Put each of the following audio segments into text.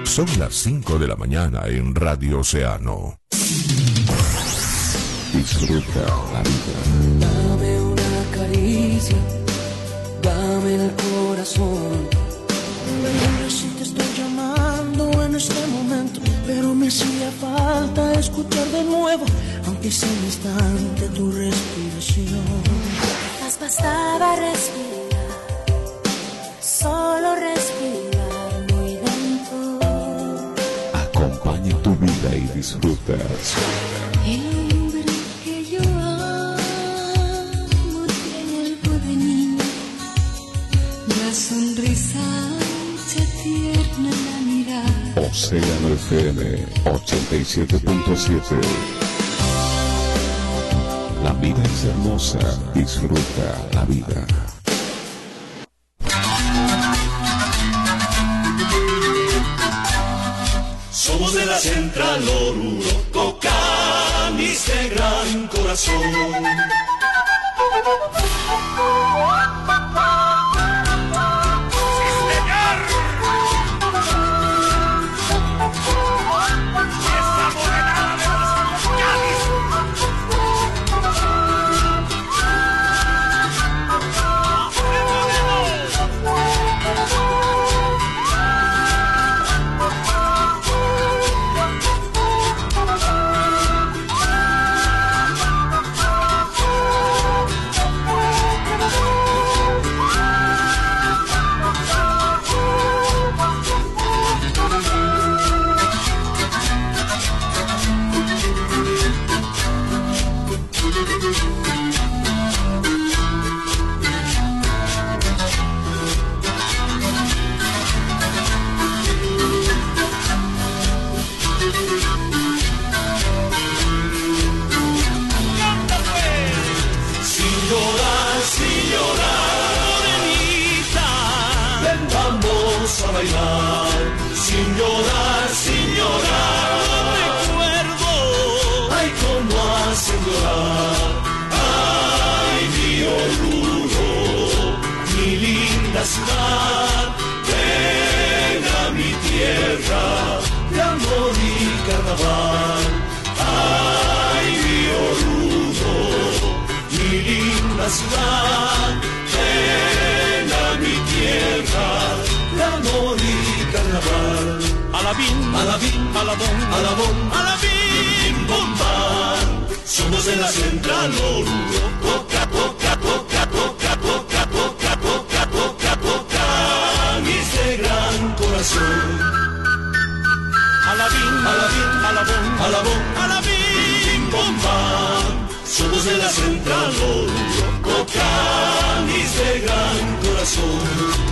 Son las 5 de la mañana en Radio Océano. Disfruta la vida. Dame una caricia, dame el corazón. Dime si te estoy llamando en este momento, pero me hacía falta escuchar de nuevo, aunque sea un instante, tu respiración. Más bastaba respirar, solo respirar muy lento. Acompaña tu vida y disfruta. El hombre que yo amo tiene algo de niño, la sonrisa ancha, tierna, la mirada. Océano FM 87.7. La vida es hermosa, disfruta la vida. Somos de la Central Oruro, Cocamis de gran corazón. Ciudad, ven a mi tierra de amor y carnaval. Ay, mi Oruro, mi linda ciudad, ven a mi tierra de amor y carnaval. Alabín, alabín, alabón, alabón, alabín, bombán. Somos de la Central Oruro, coca, coca, coca, coca, coca, coca, coca, coca, coca, mis de gran corazón. Alabín, alabín, alabón, alabón, alabín, bombán. Somos de la Central Oruro, coca, mis de gran corazón.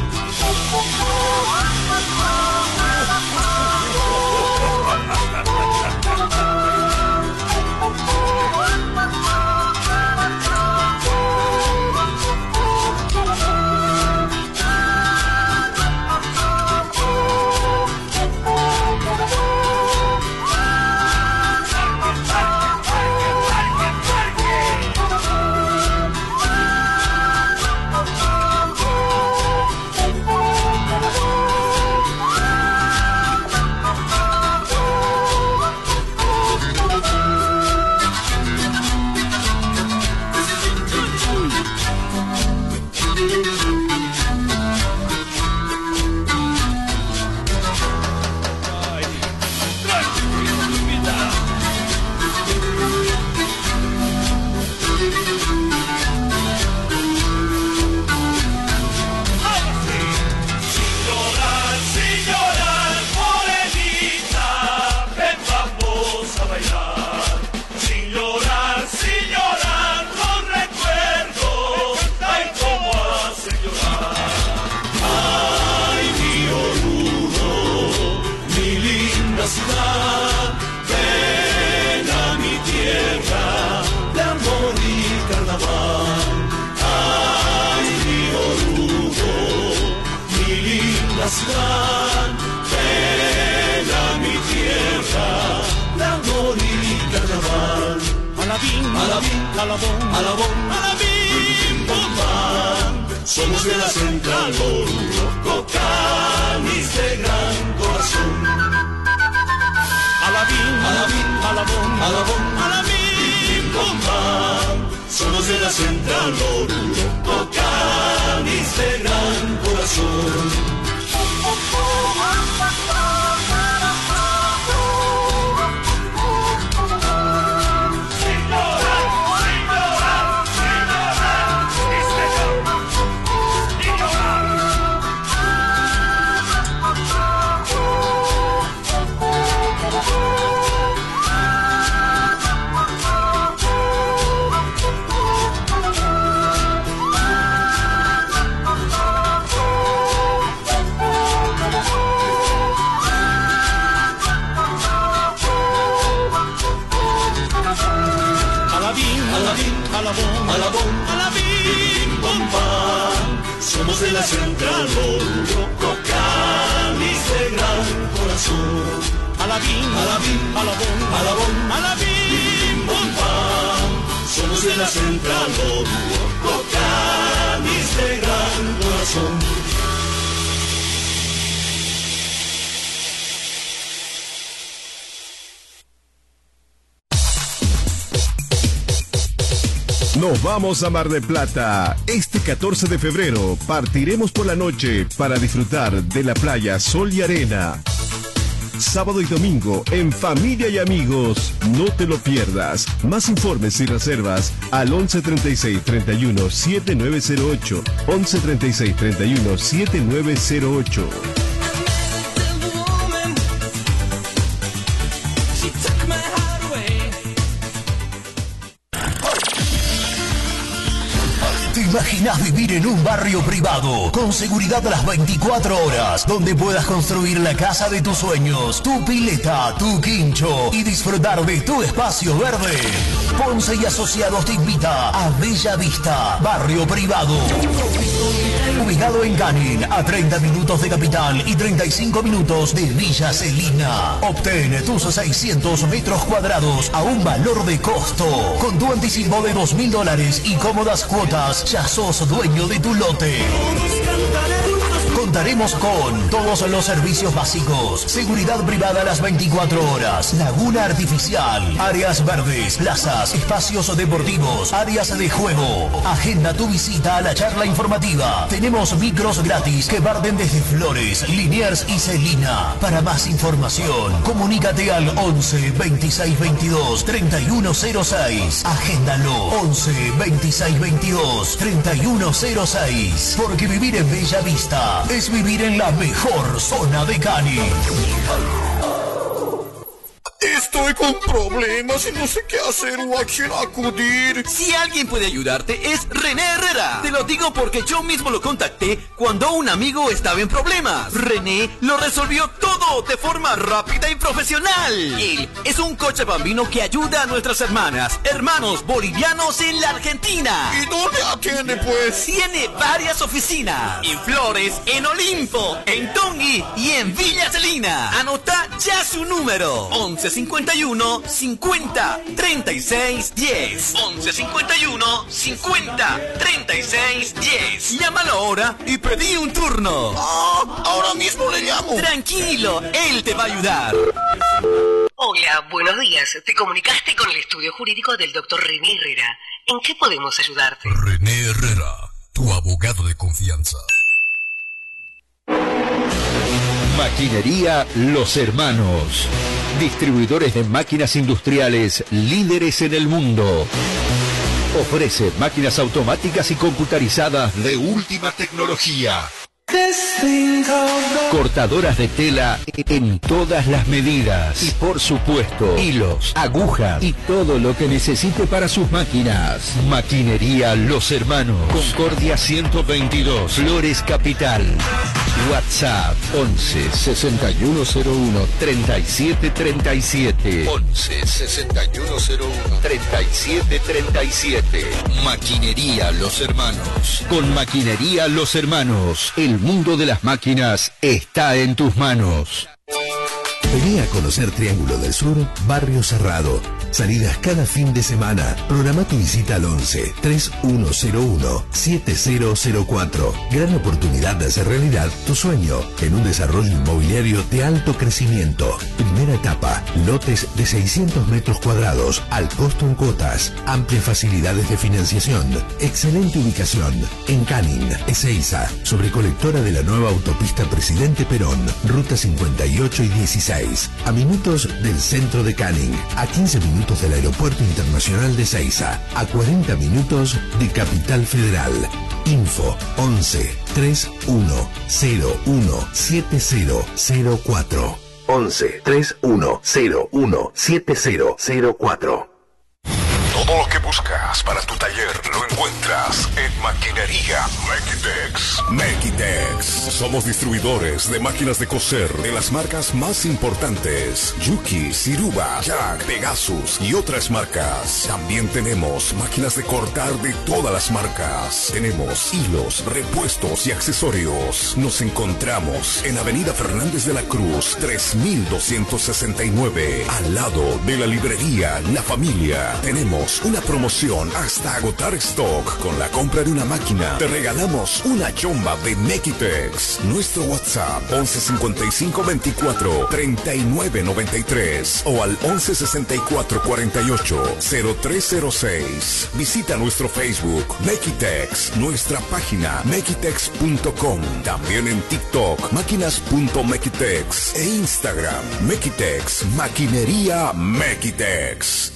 ciudad, ven a mi tierra, de amor y carnaval. Alabín, alabín, alabón, alabón, alabín, bombán. somos de la Central Oruro, Canis de gran corazón. Alabín, alabín, alabón, alabón, alabín, bombán. Somos de la Central Oruro, Canis de gran corazón. Alabón, alabón, alabín, bombán. Somos de la Central Oruro, Canis de gran corazón. Alabín, alabín, alabón, alabón, alabín, bombán. Somos de la Central Oruro, Canis de gran corazón. Nos vamos a Mar del Plata. Este 14 de febrero partiremos por la noche para disfrutar de la playa Sol y Arena. Sábado y domingo en familia y amigos. No te lo pierdas. Más informes y reservas al 11 36 31 7908. 11 36 31 7908. ¿Te imaginas vivir en un barrio privado con seguridad a las 24 horas, donde puedas construir la casa de tus sueños, tu pileta, tu quincho y disfrutar de tu espacio verde? Ponce y Asociados te invita a Bella Vista, barrio privado. Ubicado en Canin, a 30 minutos de Capital y 35 minutos de Villa Celina. Obtén tus 600 metros cuadrados a un valor de costo. Con tu anticipo de $2.000 y cómodas cuotas, ya sos dueño de tu lote. Contaremos con todos los servicios básicos: seguridad privada a las 24 horas, laguna artificial, áreas verdes, plazas, espacios deportivos, áreas de juego. Agenda tu visita a la charla informativa. Tenemos micros gratis que parten desde Flores, Liniers y Celina. Para más información, comunícate al 11 26 22 3106. Agéndalo 11 26 22 3106. Porque vivir en Bella Vista es vivir en la mejor zona de Cani. Estoy con problemas y no sé qué hacer o a quién acudir. Si alguien puede ayudarte es René Herrera. Te lo digo porque yo mismo lo contacté cuando un amigo estaba en problemas. René lo resolvió todo de forma rápida y profesional. Él es un coche bambino que ayuda a nuestras hermanos bolivianos en la Argentina. ¿Y dónde atiende pues? Tiene varias oficinas. En Flores, en Olimpo, en Tongui y en Villa Celina. Anota ya su número: 11 51 50 36 10. 11 51 50 36 10. Llámalo ahora y pedí un turno. Ahora mismo le llamo. Tranquilo, él te va a ayudar. Hola, buenos días. Te comunicaste con el estudio jurídico del doctor René Herrera. ¿En qué podemos ayudarte? René Herrera, tu abogado de confianza. Maquinería Los Hermanos. Distribuidores de máquinas industriales líderes en el mundo. Ofrece máquinas automáticas y computarizadas de última tecnología. Cortadoras de tela en todas las medidas. Y por supuesto, hilos, agujas y todo lo que necesite para sus máquinas. Maquinería Los Hermanos. Concordia 122, Flores Capital. WhatsApp 11 6101 3737. 11 6101 3737. Maquinería Los Hermanos. Con Maquinería Los Hermanos, el mundo de las máquinas está en tus manos. Vení a conocer Triángulo del Sur, Barrio Cerrado. Salidas cada fin de semana. Programa tu visita al 11 3101 7004. Gran oportunidad de hacer realidad tu sueño en un desarrollo inmobiliario de alto crecimiento. Primera etapa, lotes de 600 metros cuadrados al costo en cuotas. Amplias facilidades de financiación. Excelente ubicación en Canning, Ezeiza, sobre colectora de la nueva autopista Presidente Perón, ruta 58 y 16. A minutos del centro de Canning, a 15 minutos del Aeropuerto Internacional de Ezeiza, a 40 minutos de Capital Federal. Info 11 3101 7004. 11 3101 7004. Todo lo que buscas para tu taller lo encuentras en Maquinería Mequitex. Mequitex. Somos distribuidores de máquinas de coser de las marcas más importantes: Yuki, Siruba, Jack, Pegasus y otras marcas. También tenemos máquinas de cortar de todas las marcas. Tenemos hilos, repuestos y accesorios. Nos encontramos en Avenida Fernández de la Cruz, 3269, al lado de la librería La Familia. Tenemos una promoción hasta agotar stock. Con la compra de una máquina te regalamos una chomba de Mequitex. Nuestro WhatsApp 1155 24 39 93 o al 1164 48 0306. Visita nuestro Facebook Mequitex, nuestra página mequitex.com, también en TikTok máquinas.mequitex e Instagram Mequitex, Maquinería Mequitex.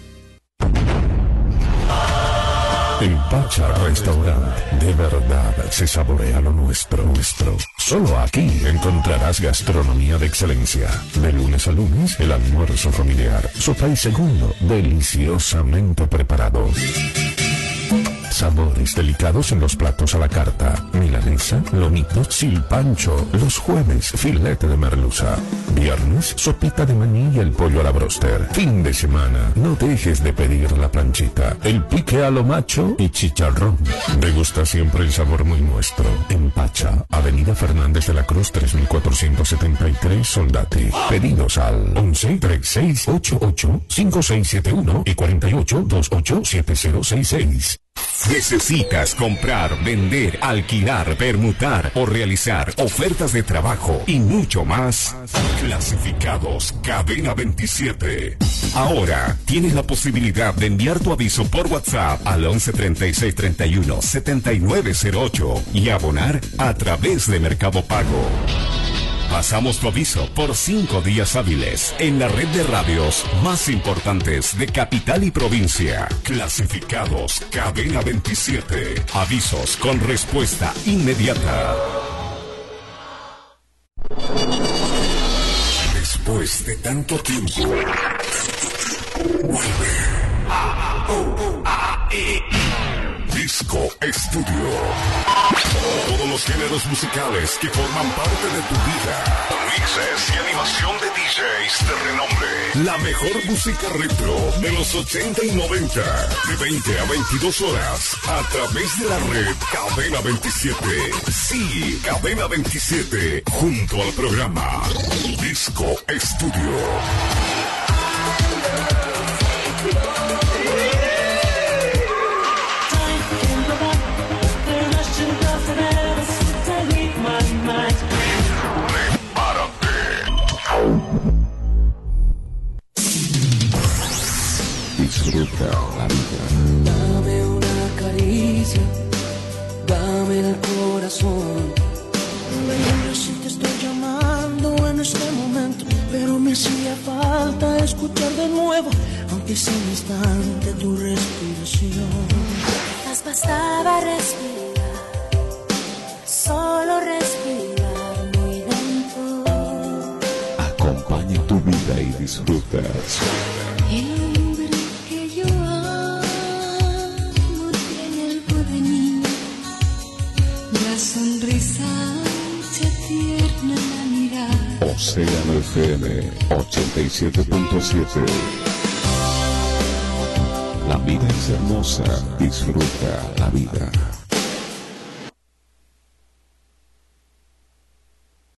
En Pacha Restaurant, de verdad se saborea lo nuestro. Solo aquí encontrarás gastronomía de excelencia. De lunes a lunes, el almuerzo familiar. Sopa y segundo, deliciosamente preparado. Sabores delicados en los platos a la carta. Milanesa, lomito, silpancho. Los jueves, filete de merluza. Viernes, sopita de maní y el pollo a la bróster. Fin de semana, no dejes de pedir la planchita, el pique a lo macho y chicharrón. Degusta siempre el sabor muy nuestro. En Pacha, Avenida Fernández de la Cruz, 3473, Soldati. Pedidos al 11 3688 5671 y 48 28 7066. ¿Necesitas comprar, vender, alquilar, permutar o realizar ofertas de trabajo y mucho más? Clasificados Cadena 27. Ahora tienes la posibilidad de enviar tu aviso por WhatsApp al 11 36 31 7908 y abonar a través de Mercado Pago. Pasamos tu aviso por 5 días hábiles en la red de radios más importantes de capital y provincia. Clasificados Cadena 27. Avisos con respuesta inmediata. Después de tanto tiempo, vuelve Disco Estudio. Todos los géneros musicales que forman parte de tu vida. Mixes y animación de DJs de renombre. La mejor música retro de los 80 y 90. De 20 a 22 horas. A través de la red Cadena 27. Sí, Cadena 27. Junto al programa Disco Estudio. Disfruta la vida. Dame una caricia, dame el corazón. Yo sí te estoy llamando en este momento, pero me hacía falta escuchar de nuevo, aunque sea un instante, tu respiración. Nos bastaba respirar, solo respirar muy lento. Acompaña tu vida y disfrutas. El hombre que yo amo tiene algo de niño, la sonrisa ancha, tierna, la mirada. Océano FM 87.7. La vida es hermosa, disfruta la vida.